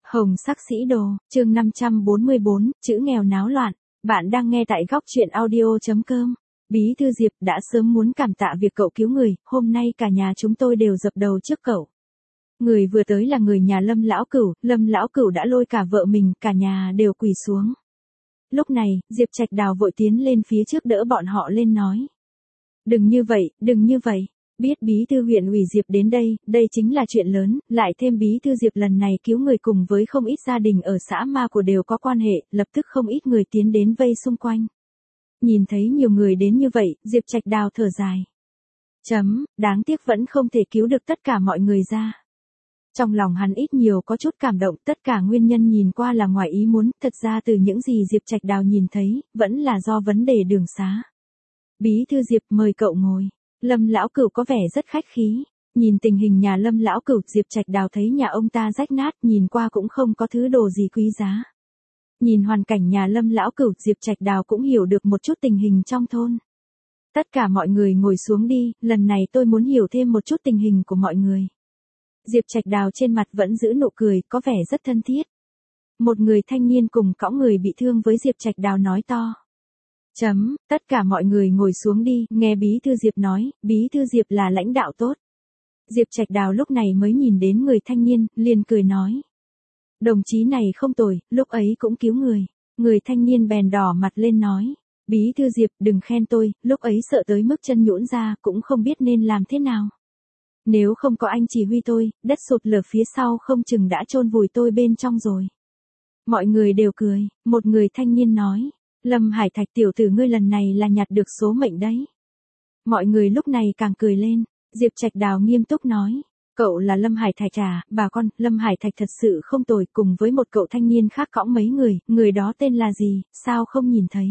Hồng sắc sĩ đồ, chương 544, chữ nghèo náo loạn. Bạn đang nghe tại góc truyện audio.com. Bí thư Diệp đã sớm muốn cảm tạ việc cậu cứu người, hôm nay cả nhà chúng tôi đều dập đầu trước cậu. Người vừa tới là người nhà Lâm Lão Cửu đã lôi cả vợ mình, cả nhà đều quỳ xuống. Lúc này, Diệp Trạch Đào vội tiến lên phía trước đỡ bọn họ lên nói. Đừng như vậy. Biết bí thư huyện ủy Diệp đến đây chính là chuyện lớn, lại thêm bí thư Diệp lần này cứu người cùng với không ít gia đình ở xã Ma của đều có quan hệ, lập tức không ít người tiến đến vây xung quanh. Nhìn thấy nhiều người đến như vậy, Diệp Trạch Đào thở dài. Đáng tiếc vẫn không thể cứu được tất cả mọi người ra. Trong lòng hắn ít nhiều có chút cảm động, tất cả nguyên nhân nhìn qua là ngoài ý muốn, thật ra từ những gì Diệp Trạch Đào nhìn thấy, vẫn là do vấn đề đường xá. Bí thư Diệp mời cậu ngồi. Lâm Lão Cửu có vẻ rất khách khí. Nhìn tình hình nhà Lâm Lão Cửu, Diệp Trạch Đào thấy nhà ông ta rách nát, nhìn qua cũng không có thứ đồ gì quý giá. Nhìn hoàn cảnh nhà Lâm Lão Cửu, Diệp Trạch Đào cũng hiểu được một chút tình hình trong thôn. Tất cả mọi người ngồi xuống đi, lần này tôi muốn hiểu thêm một chút tình hình của mọi người. Diệp Trạch Đào trên mặt vẫn giữ nụ cười, có vẻ rất thân thiết. Một người thanh niên cùng cõng người bị thương với Diệp Trạch Đào nói to. Tất cả mọi người ngồi xuống đi, nghe bí thư Diệp nói, bí thư Diệp là lãnh đạo tốt. Diệp Trạch Đào lúc này mới nhìn đến người thanh niên, liền cười nói. Đồng chí này không tồi, lúc ấy cũng cứu người. Người thanh niên bèn đỏ mặt lên nói. Bí thư Diệp đừng khen tôi, lúc ấy sợ tới mức chân nhũn ra, cũng không biết nên làm thế nào. Nếu không có anh chỉ huy tôi, đất sụt lở phía sau không chừng đã chôn vùi tôi bên trong rồi. Mọi người đều cười, một người thanh niên nói. Lâm Hải Thạch tiểu tử ngươi lần này là nhặt được số mệnh đấy. Mọi người lúc này càng cười lên, Diệp Trạch Đào nghiêm túc nói. Cậu là Lâm Hải Thạch à, bà con, Lâm Hải Thạch thật sự không tồi, cùng với một cậu thanh niên khác cõng mấy người đó tên là gì, sao không nhìn thấy.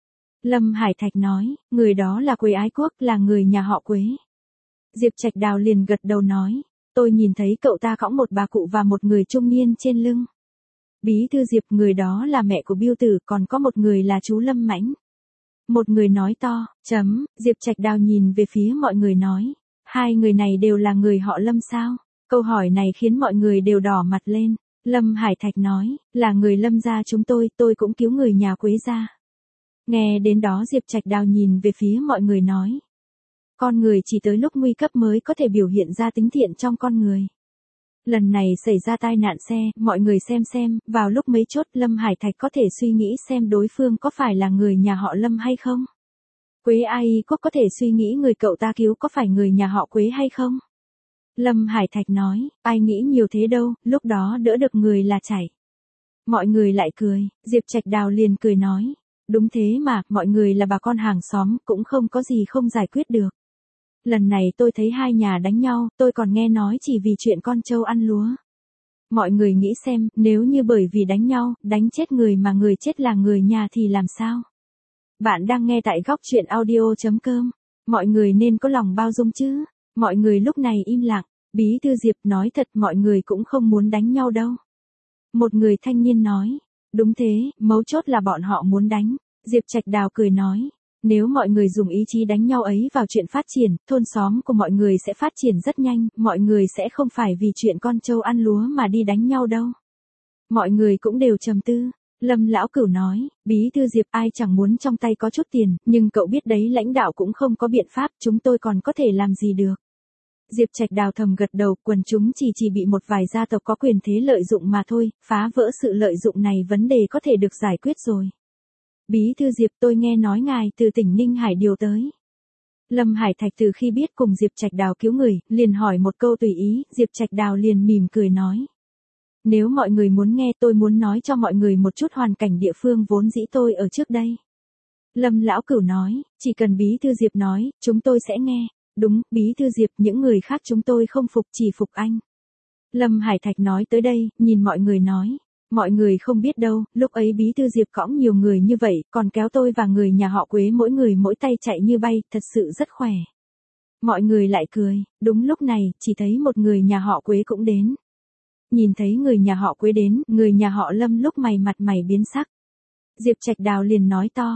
Lâm Hải Thạch nói, người đó là Quế Ái Quốc, là người nhà họ Quế. Diệp Trạch Đào liền gật đầu nói, tôi nhìn thấy cậu ta cõng một bà cụ và một người trung niên trên lưng. Bí thư Diệp người đó là mẹ của Biêu Tử, còn có một người là chú Lâm Mãnh. Một người nói to, Diệp Trạch Đào nhìn về phía mọi người nói, hai người này đều là người họ Lâm sao? Câu hỏi này khiến mọi người đều đỏ mặt lên. Lâm Hải Thạch nói, là người Lâm gia chúng tôi cũng cứu người nhà Quế gia. Nghe đến đó Diệp Trạch Đào nhìn về phía mọi người nói, con người chỉ tới lúc nguy cấp mới có thể biểu hiện ra tính thiện trong con người. Lần này xảy ra tai nạn xe, mọi người xem, vào lúc mấy chốt Lâm Hải Thạch có thể suy nghĩ xem đối phương có phải là người nhà họ Lâm hay không. Quế Ai Quốc có thể suy nghĩ người cậu ta cứu có phải người nhà họ Quế hay không. Lâm Hải Thạch nói, ai nghĩ nhiều thế đâu, lúc đó đỡ được người là chảy. Mọi người lại cười, Diệp Trạch Đào liền cười nói, đúng thế mà, mọi người là bà con hàng xóm, cũng không có gì không giải quyết được. Lần này tôi thấy hai nhà đánh nhau, tôi còn nghe nói chỉ vì chuyện con trâu ăn lúa. Mọi người nghĩ xem, nếu như bởi vì đánh nhau, đánh chết người mà người chết là người nhà thì làm sao? Bạn đang nghe tại góc truyện audio.com. Mọi người nên có lòng bao dung chứ. Mọi người lúc này im lặng. Bí thư Diệp nói thật mọi người cũng không muốn đánh nhau đâu. Một người thanh niên nói. Đúng thế, mấu chốt là bọn họ muốn đánh. Diệp Trạch Đào cười nói. Nếu mọi người dùng ý chí đánh nhau ấy vào chuyện phát triển, thôn xóm của mọi người sẽ phát triển rất nhanh, mọi người sẽ không phải vì chuyện con trâu ăn lúa mà đi đánh nhau đâu. Mọi người cũng đều trầm tư. Lâm Lão Cửu nói, bí thư Diệp ai chẳng muốn trong tay có chút tiền, nhưng cậu biết đấy lãnh đạo cũng không có biện pháp, chúng tôi còn có thể làm gì được. Diệp Trạch Đào thầm gật đầu, quần chúng chỉ bị một vài gia tộc có quyền thế lợi dụng mà thôi, phá vỡ sự lợi dụng này vấn đề có thể được giải quyết rồi. Bí thư Diệp tôi nghe nói ngài từ tỉnh Ninh Hải điều tới. Lâm Hải Thạch từ khi biết cùng Diệp Trạch Đào cứu người, liền hỏi một câu tùy ý, Diệp Trạch Đào liền mỉm cười nói. Nếu mọi người muốn nghe tôi muốn nói cho mọi người một chút hoàn cảnh địa phương vốn dĩ tôi ở trước đây. Lâm Lão Cửu nói, chỉ cần bí thư Diệp nói, chúng tôi sẽ nghe. Đúng, bí thư Diệp những người khác chúng tôi không phục chỉ phục anh. Lâm Hải Thạch nói tới đây, nhìn mọi người nói. Mọi người không biết đâu, lúc ấy bí thư Diệp cõng nhiều người như vậy, còn kéo tôi và người nhà họ Quế mỗi người mỗi tay chạy như bay, thật sự rất khỏe. Mọi người lại cười, đúng lúc này, chỉ thấy một người nhà họ Quế cũng đến. Nhìn thấy người nhà họ Quế đến, người nhà họ Lâm lúc mặt mày biến sắc. Diệp Trạch Đào liền nói to,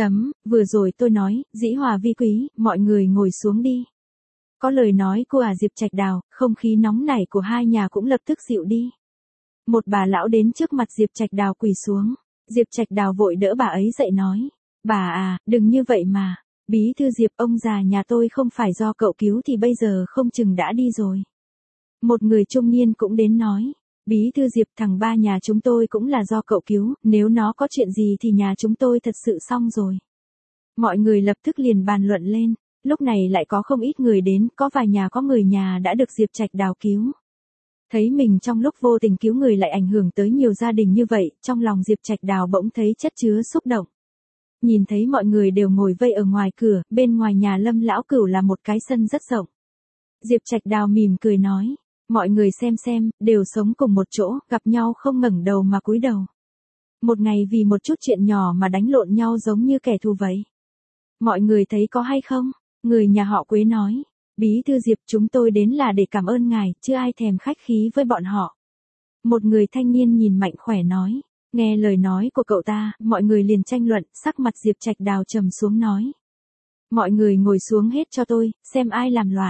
vừa rồi tôi nói, dĩ hòa vi quý, mọi người ngồi xuống đi. Có lời nói của Diệp Trạch Đào, không khí nóng nảy của hai nhà cũng lập tức dịu đi. Một bà lão đến trước mặt Diệp Trạch Đào quỳ xuống. Diệp Trạch Đào vội đỡ bà ấy dậy nói. Bà à, đừng như vậy mà. Bí thư Diệp, ông già nhà tôi không phải do cậu cứu thì bây giờ không chừng đã đi rồi. Một người trung niên cũng đến nói. Bí thư Diệp, thằng ba nhà chúng tôi cũng là do cậu cứu, nếu nó có chuyện gì thì nhà chúng tôi thật sự xong rồi. Mọi người lập tức liền bàn luận lên. Lúc này lại có không ít người đến, có vài nhà có người nhà đã được Diệp Trạch Đào cứu. Thấy mình trong lúc vô tình cứu người lại ảnh hưởng tới nhiều gia đình như vậy, trong lòng Diệp Trạch Đào bỗng thấy chất chứa xúc động. Nhìn thấy mọi người đều ngồi vây ở ngoài cửa, bên ngoài nhà Lâm lão cửu là một cái sân rất rộng. Diệp Trạch Đào mỉm cười nói, mọi người xem, đều sống cùng một chỗ, gặp nhau không ngẩng đầu mà cúi đầu. Một ngày vì một chút chuyện nhỏ mà đánh lộn nhau giống như kẻ thù vậy. Mọi người thấy có hay không? Người nhà họ Quế nói, Bí thư Diệp, chúng tôi đến là để cảm ơn ngài, chưa ai thèm khách khí với bọn họ. Một người thanh niên nhìn Mạnh Khỏe nói, nghe lời nói của cậu ta, mọi người liền tranh luận, sắc mặt Diệp Trạch Đào trầm xuống nói. Mọi người ngồi xuống hết cho tôi, xem ai làm loạn.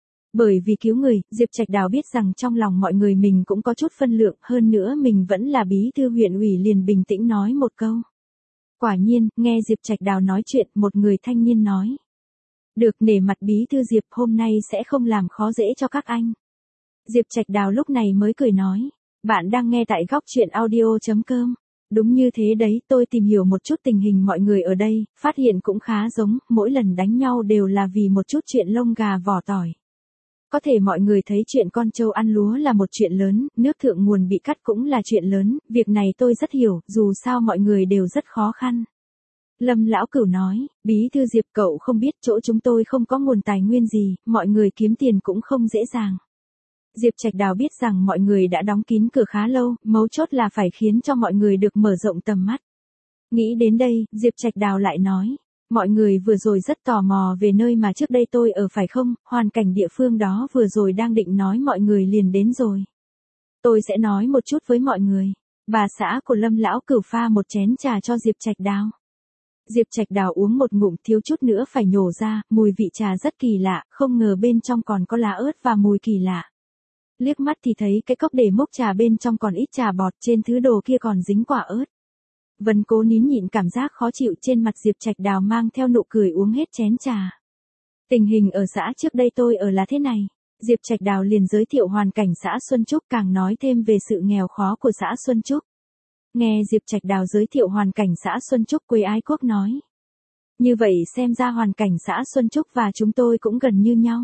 Bởi vì cứu người, Diệp Trạch Đào biết rằng trong lòng mọi người mình cũng có chút phân lượng, hơn nữa mình vẫn là bí thư huyện ủy liền bình tĩnh nói một câu. Quả nhiên, nghe Diệp Trạch Đào nói chuyện, một người thanh niên nói. Được, nể mặt bí thư Diệp, hôm nay sẽ không làm khó dễ cho các anh. Diệp Trạch Đào lúc này mới cười nói. Bạn đang nghe tại góc truyện audio.com. Đúng như thế đấy, tôi tìm hiểu một chút tình hình mọi người ở đây, phát hiện cũng khá giống, mỗi lần đánh nhau đều là vì một chút chuyện lông gà vỏ tỏi. Có thể mọi người thấy chuyện con trâu ăn lúa là một chuyện lớn, nước thượng nguồn bị cắt cũng là chuyện lớn, việc này tôi rất hiểu, dù sao mọi người đều rất khó khăn. Lâm lão cửu nói, bí thư Diệp, cậu không biết chỗ chúng tôi không có nguồn tài nguyên gì, mọi người kiếm tiền cũng không dễ dàng. Diệp Trạch Đào biết rằng mọi người đã đóng kín cửa khá lâu, mấu chốt là phải khiến cho mọi người được mở rộng tầm mắt. Nghĩ đến đây, Diệp Trạch Đào lại nói, mọi người vừa rồi rất tò mò về nơi mà trước đây tôi ở phải không, hoàn cảnh địa phương đó vừa rồi đang định nói mọi người liền đến rồi. Tôi sẽ nói một chút với mọi người. Bà xã của Lâm lão cửu pha một chén trà cho Diệp Trạch Đào. Diệp Trạch Đào uống một ngụm thiếu chút nữa phải nhổ ra, mùi vị trà rất kỳ lạ, không ngờ bên trong còn có lá ớt và mùi kỳ lạ. Liếc mắt thì thấy cái cốc để mốc trà bên trong còn ít trà bọt, trên thứ đồ kia còn dính quả ớt. Vân cố nín nhịn cảm giác khó chịu trên mặt Diệp Trạch Đào mang theo nụ cười uống hết chén trà. Tình hình ở xã trước đây tôi ở là thế này. Diệp Trạch Đào liền giới thiệu hoàn cảnh xã Xuân Trúc, càng nói thêm về sự nghèo khó của xã Xuân Trúc. Nghe Diệp Trạch Đào giới thiệu hoàn cảnh xã Xuân Trúc, Quế Ái Quốc nói. Như vậy xem ra hoàn cảnh xã Xuân Trúc và chúng tôi cũng gần như nhau.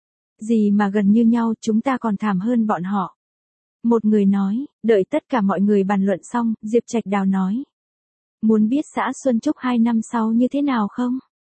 Gì mà gần như nhau, chúng ta còn thảm hơn bọn họ. Một người nói, đợi tất cả mọi người bàn luận xong, Diệp Trạch Đào nói. Muốn biết xã Xuân Trúc 2 năm sau như thế nào không?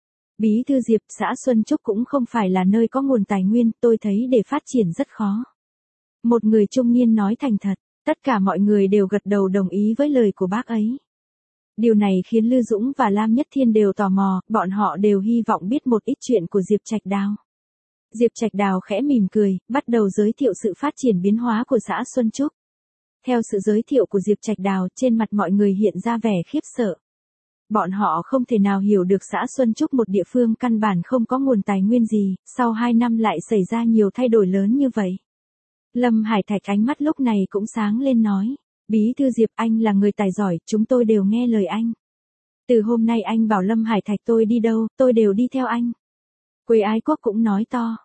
Bí thư Diệp, xã Xuân Trúc cũng không phải là nơi có nguồn tài nguyên, tôi thấy để phát triển rất khó. Một người trung niên nói thành thật, tất cả mọi người đều gật đầu đồng ý với lời của bác ấy. Điều này khiến Lư Dũng và Lam Nhất Thiên đều tò mò, bọn họ đều hy vọng biết một ít chuyện của Diệp Trạch Đào. Diệp Trạch Đào khẽ mỉm cười, bắt đầu giới thiệu sự phát triển biến hóa của xã Xuân Trúc. Theo sự giới thiệu của Diệp Trạch Đào, trên mặt mọi người hiện ra vẻ khiếp sợ. Bọn họ không thể nào hiểu được xã Xuân Trúc, một địa phương căn bản không có nguồn tài nguyên gì, sau 2 năm lại xảy ra nhiều thay đổi lớn như vậy. Lâm Hải Thạch ánh mắt lúc này cũng sáng lên nói, Bí thư Diệp, anh là người tài giỏi, chúng tôi đều nghe lời anh. Từ hôm nay anh bảo Lâm Hải Thạch tôi đi đâu, tôi đều đi theo anh. Quế Ái Quốc cũng nói to,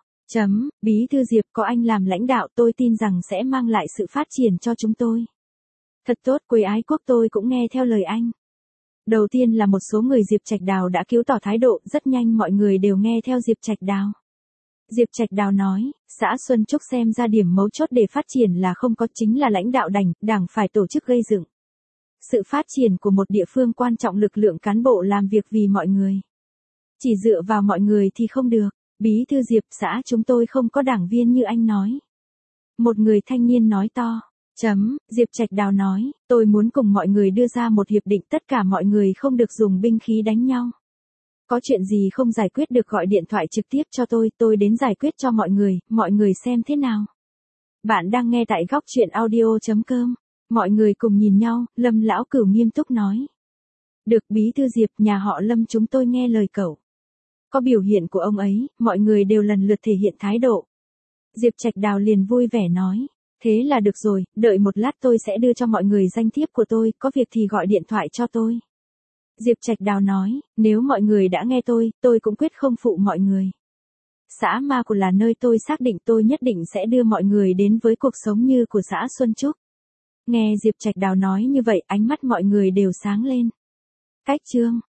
Bí thư Diệp, có anh làm lãnh đạo tôi tin rằng sẽ mang lại sự phát triển cho chúng tôi. Thật tốt, Quế Ái Quốc, tôi cũng nghe theo lời anh. Đầu tiên là một số người Diệp Trạch Đào đã cứu tỏ thái độ, rất nhanh mọi người đều nghe theo Diệp Trạch Đào. Diệp Trạch Đào nói, xã Xuân Trúc xem ra điểm mấu chốt để phát triển là không có, chính là lãnh đạo đảng phải tổ chức gây dựng. Sự phát triển của một địa phương quan trọng lực lượng cán bộ làm việc vì mọi người. Chỉ dựa vào mọi người thì không được. Bí thư Diệp, xã chúng tôi không có đảng viên như anh nói. Một người thanh niên nói to. Diệp Trạch Đào nói, tôi muốn cùng mọi người đưa ra một hiệp định, tất cả mọi người không được dùng binh khí đánh nhau. Có chuyện gì không giải quyết được gọi điện thoại trực tiếp cho tôi đến giải quyết cho mọi người xem thế nào. Bạn đang nghe tại góc truyện audio.com. Mọi người cùng nhìn nhau, Lâm lão cửu nghiêm túc nói. Được, Bí thư Diệp, nhà họ Lâm chúng tôi nghe lời cậu. Có biểu hiện của ông ấy, mọi người đều lần lượt thể hiện thái độ. Diệp Trạch Đào liền vui vẻ nói. Thế là được rồi, đợi một lát tôi sẽ đưa cho mọi người danh thiếp của tôi, có việc thì gọi điện thoại cho tôi. Diệp Trạch Đào nói, nếu mọi người đã nghe tôi cũng quyết không phụ mọi người. Xã Ma Cụt là nơi tôi xác định tôi nhất định sẽ đưa mọi người đến với cuộc sống như của xã Xuân Trúc. Nghe Diệp Trạch Đào nói như vậy, ánh mắt mọi người đều sáng lên. Cách chương